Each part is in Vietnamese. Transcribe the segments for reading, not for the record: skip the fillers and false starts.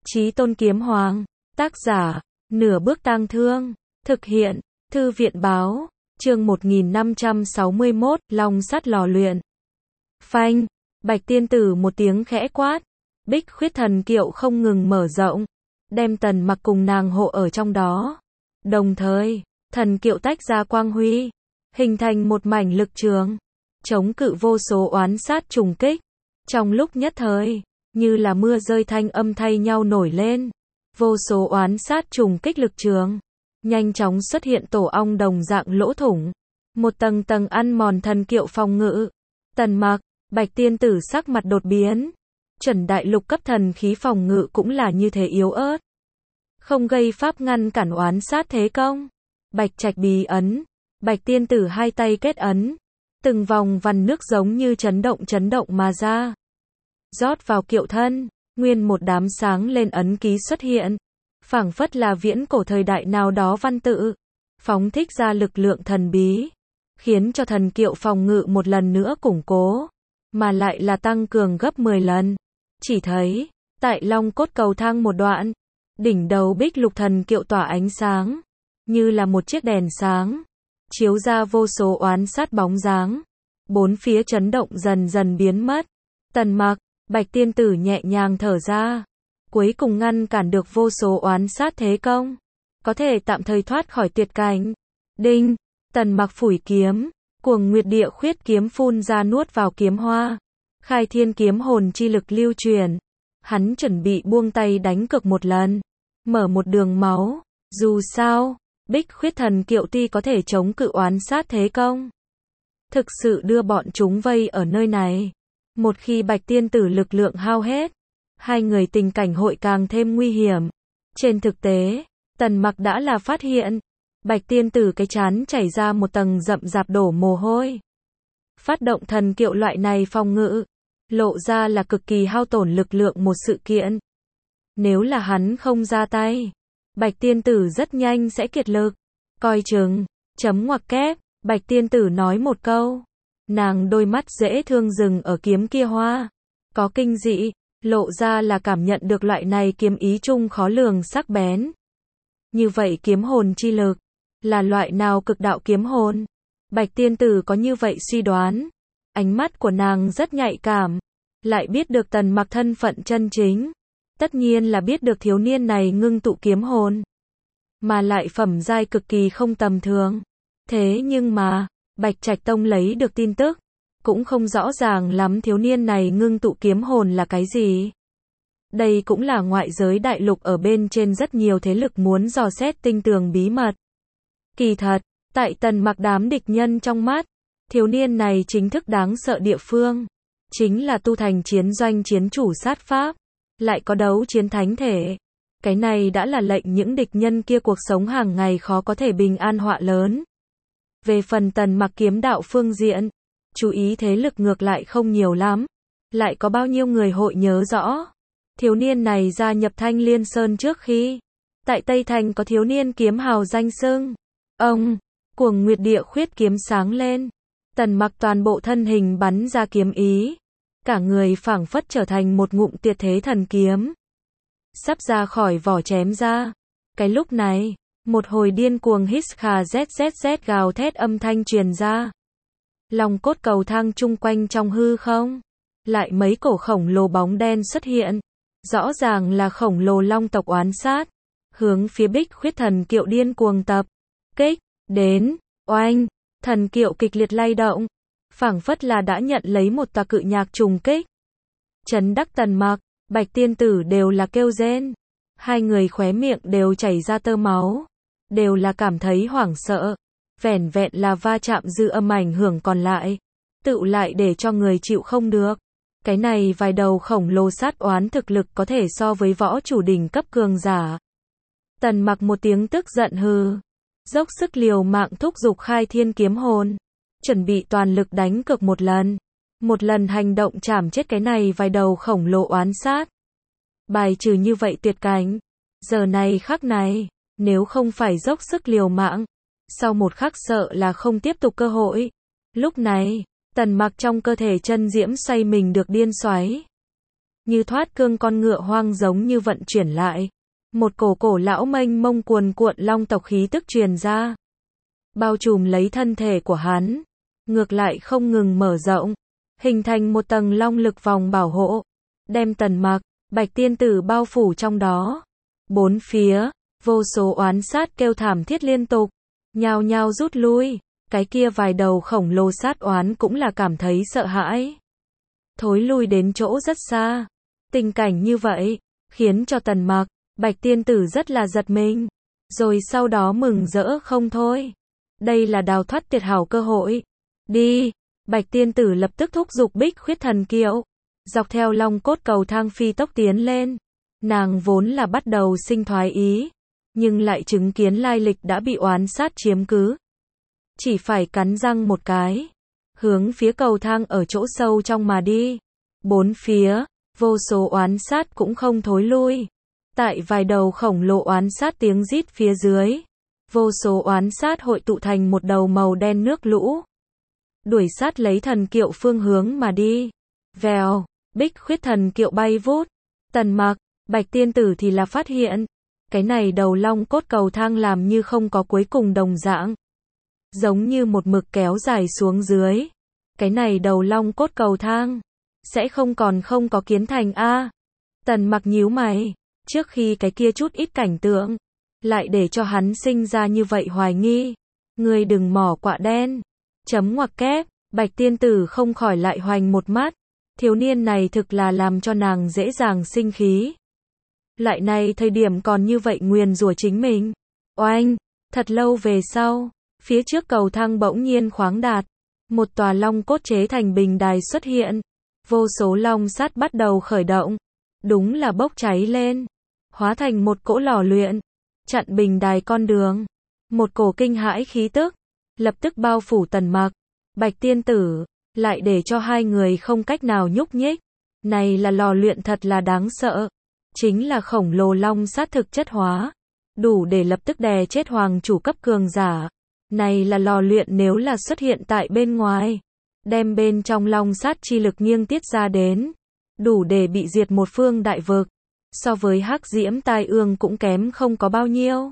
Chí Tôn Kiếm Hoàng. Tác giả, Nửa Bước Tang Thương. Thực hiện, Thư viện báo. Chương 1561, Long sắt lò luyện. Phanh, Bạch Tiên Tử một tiếng khẽ quát. Bích Khuyết Thần Kiệu không ngừng mở rộng, đem Tần Mặc cùng nàng hộ ở trong đó. Đồng thời, thần kiệu tách ra quang huy, hình thành một mảnh lực trường, chống cự vô số oán sát trùng kích. Trong lúc nhất thời, như là mưa rơi thanh âm thay nhau nổi lên, vô số oán sát trùng kích lực trường, nhanh chóng xuất hiện tổ ong đồng dạng lỗ thủng, một tầng tầng ăn mòn thần kiệu phòng ngự. Tần Mặc, Bạch Tiên Tử sắc mặt đột biến. Chuẩn đại lục cấp thần khí phòng ngự cũng là như thế yếu ớt, không gây pháp ngăn cản oán sát thế công. Bạch Trạch bí ấn, Bạch Tiên Tử hai tay kết ấn, từng vòng vằn nước giống như chấn động mà ra, rót vào kiệu thân, nguyên một đám sáng lên ấn ký xuất hiện, phảng phất là viễn cổ thời đại nào đó văn tự, phóng thích ra lực lượng thần bí, khiến cho thần kiệu phòng ngự một lần nữa củng cố, mà lại là tăng cường gấp 10 lần. Chỉ thấy, tại Long cốt cầu thang một đoạn, đỉnh đầu Bích Lục thần kiệu tỏa ánh sáng, như là một chiếc đèn sáng, chiếu ra vô số oán sát bóng dáng, bốn phía chấn động dần dần biến mất. Tần Mặc, Bạch Tiên Tử nhẹ nhàng thở ra, cuối cùng ngăn cản được vô số oán sát thế công, có thể tạm thời thoát khỏi tuyệt cảnh. Đinh, Tần Mặc phủi kiếm, Cuồng Nguyệt Địa Khuyết kiếm phun ra nuốt vào kiếm hoa, khai thiên kiếm hồn chi lực lưu truyền. Hắn chuẩn bị buông tay đánh cược một lần, mở một đường máu. Dù sao, Bích Khuyết thần kiệu ti có thể chống cự oán sát thế công, thực sự đưa bọn chúng vây ở nơi này. Một khi Bạch Tiên Tử lực lượng hao hết, hai người tình cảnh hội càng thêm nguy hiểm. Trên thực tế, Tần Mặc đã là phát hiện, Bạch Tiên Tử cái trán chảy ra một tầng rậm rạp đổ mồ hôi. Phát động thần kiệu loại này phòng ngự, lộ ra là cực kỳ hao tổn lực lượng một sự kiện. Nếu là hắn không ra tay, Bạch Tiên Tử rất nhanh sẽ kiệt lực. Coi chừng, chấm ngoặc kép, Bạch Tiên Tử nói một câu. Nàng đôi mắt dễ thương dừng ở kiếm kia hoa, có kinh dị, lộ ra là cảm nhận được loại này kiếm ý chung khó lường sắc bén. Như vậy kiếm hồn chi lực, là loại nào cực đạo kiếm hồn? Bạch Tiên Tử có như vậy suy đoán. Ánh mắt của nàng rất nhạy cảm, lại biết được Tần Mặc thân phận chân chính. Tất nhiên là biết được thiếu niên này ngưng tụ kiếm hồn, mà lại phẩm giai cực kỳ không tầm thường. Thế nhưng mà, Bạch Trạch Tông lấy được tin tức, cũng không rõ ràng lắm thiếu niên này ngưng tụ kiếm hồn là cái gì. Đây cũng là ngoại giới đại lục ở bên trên rất nhiều thế lực muốn dò xét tinh tường bí mật. Kỳ thật, tại Tần Mặc đám địch nhân trong mắt, thiếu niên này chính thức đáng sợ địa phương, chính là tu thành chiến doanh chiến chủ sát pháp, lại có đấu chiến thánh thể. Cái này đã là lệnh những địch nhân kia cuộc sống hàng ngày khó có thể bình an họa lớn. Về phần Tần Mặc kiếm đạo phương diện, chú ý thế lực ngược lại không nhiều lắm. Lại có bao nhiêu người hội nhớ rõ. Thiếu niên này gia nhập Thanh Liên Sơn trước khi, tại Tây Thành có thiếu niên kiếm hào danh xưng. Ông, Cuồng Nguyệt Địa Khuyết kiếm sáng lên. Tần Mặc toàn bộ thân hình bắn ra kiếm ý. Cả người phảng phất trở thành một ngụm tuyệt thế thần kiếm, sắp ra khỏi vỏ chém ra. Cái lúc này, một hồi điên cuồng hít khà zzz gào thét âm thanh truyền ra. Long cốt cầu thang chung quanh trong hư không, lại mấy cổ khổng lồ bóng đen xuất hiện, rõ ràng là khổng lồ long tộc oán sát, hướng phía Bích Khuyết thần kiệu điên cuồng tập kích đến. Oanh, thần kiệu kịch liệt lay động, phảng phất là đã nhận lấy một tòa cự nhạc trùng kích. Trấn Đắc, Tần Mặc, Bạch Tiên Tử đều là kêu rên, hai người khóe miệng đều chảy ra tơ máu, đều là cảm thấy hoảng sợ. Vẻn vẹn là va chạm dư âm ảnh hưởng còn lại, tựu lại để cho người chịu không được. Cái này vài đầu khổng lồ sát oán thực lực có thể so với võ chủ đỉnh cấp cường giả. Tần Mặc một tiếng tức giận hừ, dốc sức liều mạng thúc giục khai thiên kiếm hồn, chuẩn bị toàn lực đánh cược một lần hành động chảm chết cái này vài đầu khổng lồ oán sát. Bài trừ như vậy tuyệt cảnh, giờ này khắc này, nếu không phải dốc sức liều mạng, sau một khắc sợ là không tiếp tục cơ hội. Lúc này, Tần Mặc trong cơ thể chân diễm xoay mình được điên xoáy. như thoát cương con ngựa hoang giống như vận chuyển lại. Một cổ lão mênh mông cuồn cuộn long tộc khí tức truyền ra, bao trùm lấy thân thể của hắn, ngược lại không ngừng mở rộng, hình thành một tầng long lực vòng bảo hộ, đem Tần Mặc, Bạch Tiên Tử bao phủ trong đó. Bốn phía, vô số oán sát kêu thảm thiết liên tục, nhao nhao rút lui, cái kia vài đầu khổng lồ sát oán cũng là cảm thấy sợ hãi, thối lui đến chỗ rất xa. Tình cảnh như vậy, khiến cho Tần Mặc, Bạch Tiên Tử rất là giật mình, rồi sau đó mừng rỡ không thôi. Đây là đào thoát tuyệt hảo cơ hội. Đi, Bạch Tiên Tử lập tức thúc giục Bích Khuyết Thần Kiệu, dọc theo long cốt cầu thang phi tốc tiến lên. Nàng vốn là bắt đầu sinh thoái ý, nhưng lại chứng kiến lai lịch đã bị oán sát chiếm cứ, chỉ phải cắn răng một cái, hướng phía cầu thang ở chỗ sâu trong mà đi. Bốn phía, vô số oán sát cũng không thối lui. Tại vài đầu khổng lồ oán sát tiếng rít phía dưới, vô số oán sát hội tụ thành một đầu màu đen nước lũ, đuổi sát lấy thần kiệu phương hướng mà đi. Vèo, Bích Khuyết Thần Kiệu bay vút. Tần Mặc, Bạch Tiên Tử thì là phát hiện, cái này đầu long cốt cầu thang làm như không có cuối cùng đồng dạng, giống như một mực kéo dài xuống dưới. Cái này đầu long cốt cầu thang sẽ không có kiến thành a. Tần Mặc nhíu mày, trước khi cái kia chút ít cảnh tượng lại để cho hắn sinh ra như vậy hoài nghi. Ngươi đừng mỏ quạ đen. Chấm ngoặc kép, Bạch Tiên Tử không khỏi lại hoành một mắt. Thiếu niên này thực là làm cho nàng dễ dàng sinh khí. Lại này thời điểm còn như vậy nguyền rủa chính mình. Oanh, thật lâu về sau, phía trước cầu thang bỗng nhiên khoáng đạt, một tòa long cốt chế thành bình đài xuất hiện, vô số long sát bắt đầu khởi động, đúng là bốc cháy lên, hóa thành một cỗ lò luyện, chặn bình đài con đường. Một cổ kinh hãi khí tức lập tức bao phủ Tần Mặc, Bạch Tiên Tử, lại để cho hai người không cách nào nhúc nhích. Này là lò luyện thật là đáng sợ, chính là khổng lồ long sát thực chất hóa, đủ để lập tức đè chết hoàng chủ cấp cường giả. Này là lò luyện nếu là xuất hiện tại bên ngoài, đem bên trong long sát chi lực nghiêng tiết ra đến, đủ để bị diệt một phương đại vực, so với hắc diễm tai ương cũng kém không có bao nhiêu.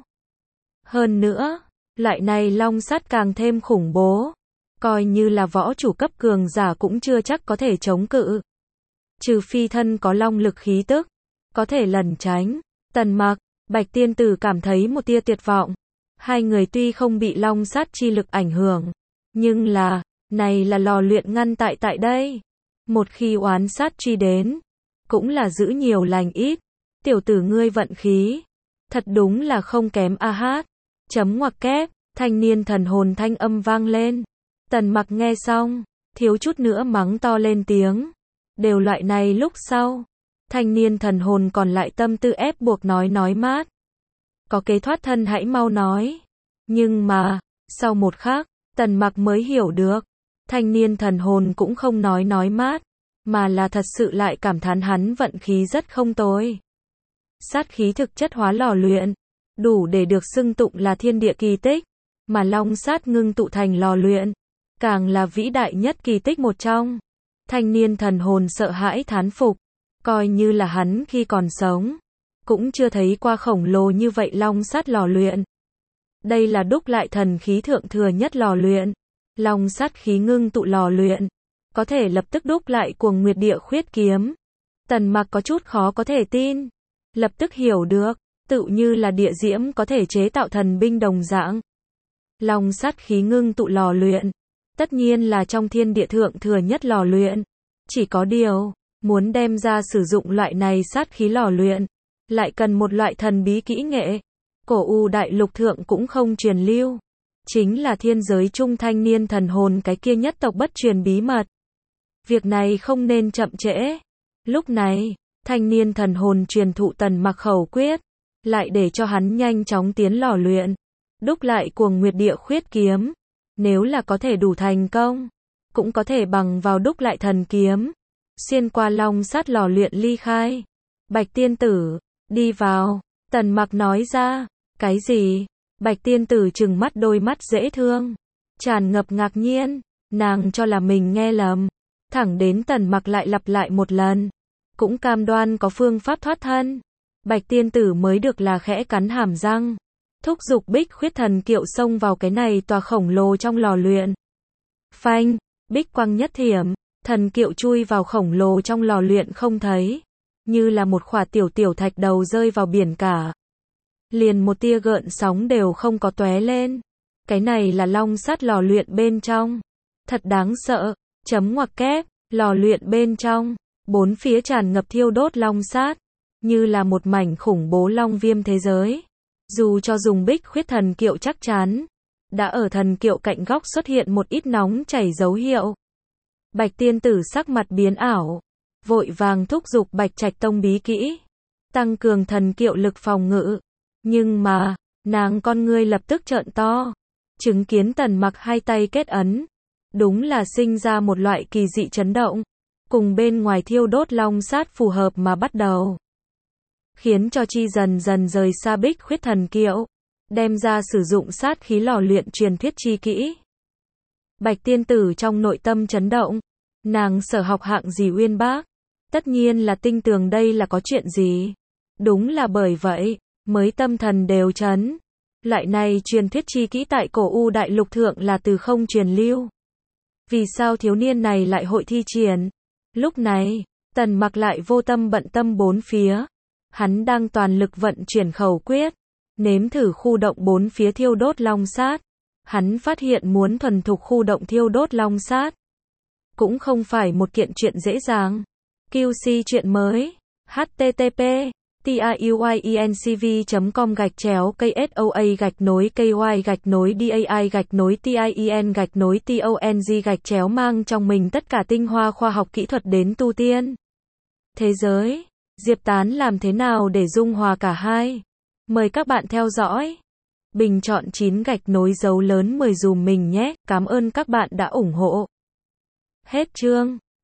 Hơn nữa, loại này long sát càng thêm khủng bố, coi như là võ chủ cấp cường giả cũng chưa chắc có thể chống cự, trừ phi thân có long lực khí tức, có thể lẩn tránh. Tần Mặc, Bạch Tiên Tử cảm thấy một tia tuyệt vọng. Hai người tuy không bị long sát chi lực ảnh hưởng, nhưng là, này là lò luyện ngăn tại đây. Một khi oán sát truy đến, cũng là giữ nhiều lành ít. Tiểu tử ngươi vận khí, thật đúng là không kém a hát. Chấm ngoặc kép, thanh niên thần hồn thanh âm vang lên. Tần Mặc nghe xong, thiếu chút nữa mắng to lên tiếng. Đều loại này lúc sau, thanh niên thần hồn còn lại tâm tư ép buộc nói mát. Có kế thoát thân hãy mau nói. Nhưng mà, sau một khắc, Tần Mặc mới hiểu được, thanh niên thần hồn cũng không nói mát, mà là thật sự lại cảm thán hắn vận khí rất không tồi. Sát khí thực chất hóa lò luyện, đủ để được xưng tụng là thiên địa kỳ tích, mà long sát ngưng tụ thành lò luyện, càng là vĩ đại nhất kỳ tích một trong. Thanh niên thần hồn sợ hãi thán phục, coi như là hắn khi còn sống, cũng chưa thấy qua khổng lồ như vậy long sát lò luyện. Đây là đúc lại thần khí thượng thừa nhất lò luyện, long sát khí ngưng tụ lò luyện, có thể lập tức đúc lại Cuồng Nguyệt Địa Khuyết kiếm. Tần Mặc có chút khó có thể tin, lập tức hiểu được, tự như là địa diễm có thể chế tạo thần binh đồng dạng. Long sát khí ngưng tụ lò luyện, tất nhiên là trong thiên địa thượng thừa nhất lò luyện. Chỉ có điều, muốn đem ra sử dụng loại này sát khí lò luyện, lại cần một loại thần bí kỹ nghệ. Cổ U đại lục thượng cũng không truyền lưu. Chính là thiên giới trung thanh niên thần hồn cái kia nhất tộc bất truyền bí mật. Việc này không nên chậm trễ. Lúc này, thanh niên thần hồn truyền thụ Tần Mặc khẩu quyết, lại để cho hắn nhanh chóng tiến lò luyện, đúc lại Cuồng Nguyệt Địa Khuyết kiếm. Nếu là có thể đủ thành công, cũng có thể bằng vào đúc lại thần kiếm, xuyên qua long sát lò luyện ly khai. Bạch Tiên Tử, đi vào. Tần Mặc nói ra. Cái gì? Bạch Tiên Tử trừng mắt đôi mắt dễ thương, tràn ngập ngạc nhiên, nàng cho là mình nghe lầm, thẳng đến Tần Mặc lại lặp lại một lần. cũng cam đoan có phương pháp thoát thân. Bạch tiên tử mới được là khẽ cắn hàm răng, thúc giục Bích Khuyết Thần Kiệu xông vào cái này tòa khổng lồ trong lò luyện. Phanh, bích quang nhất thiểm, thần kiệu chui vào khổng lồ trong lò luyện không thấy, như là một khỏa tiểu tiểu thạch đầu rơi vào biển cả. Liền một tia gợn sóng đều không có tóe lên. Cái này là long sắt lò luyện bên trong. Thật đáng sợ, chấm ngoặc kép, lò luyện bên trong, bốn phía tràn ngập thiêu đốt long sát, như là một mảnh khủng bố long viêm thế giới. Dù cho dùng Bích Khuyết Thần Kiệu chắc chắn, đã ở thần kiệu cạnh góc xuất hiện một ít nóng chảy dấu hiệu. Bạch tiên tử sắc mặt biến ảo, vội vàng thúc giục Bạch Trạch Tông bí kỹ, tăng cường thần kiệu lực phòng ngự. Nhưng mà, nàng con ngươi lập tức trợn to, chứng kiến Tần Mặc hai tay kết ấn, đúng là sinh ra một loại kỳ dị chấn động, cùng bên ngoài thiêu đốt long sát phù hợp mà bắt đầu, khiến cho chi dần dần rời xa Bích Khuyết Thần Kiệu, đem ra sử dụng sát khí lò luyện truyền thuyết chi kỹ. Bạch tiên tử trong nội tâm chấn động, nàng sở học hạng gì uyên bác, tất nhiên là tinh tường đây là có chuyện gì. Đúng là bởi vậy, mới tâm thần đều chấn. Loại này truyền thuyết chi kỹ tại cổ U đại lục thượng là từ không truyền lưu. Vì sao thiếu niên này lại hội thi triển? Lúc này, Tần Mặc lại vô tâm bận tâm bốn phía. Hắn đang toàn lực vận chuyển khẩu quyết, nếm thử khu động bốn phía thiêu đốt long sát. Hắn phát hiện muốn thuần thục khu động thiêu đốt long sát cũng không phải một kiện chuyện dễ dàng. QC chuyện mới. http://tiyuencv.com/KSOA-KY-DAI-TIEN-TONG mang trong mình tất cả tinh hoa khoa học kỹ thuật đến tu tiên thế giới. Diệp Tán làm thế nào để dung hòa cả hai? Mời các bạn theo dõi. Bình chọn 9 gạch nối dấu lớn 10 dùm mình nhé. Cảm ơn các bạn đã ủng hộ. Hết chương.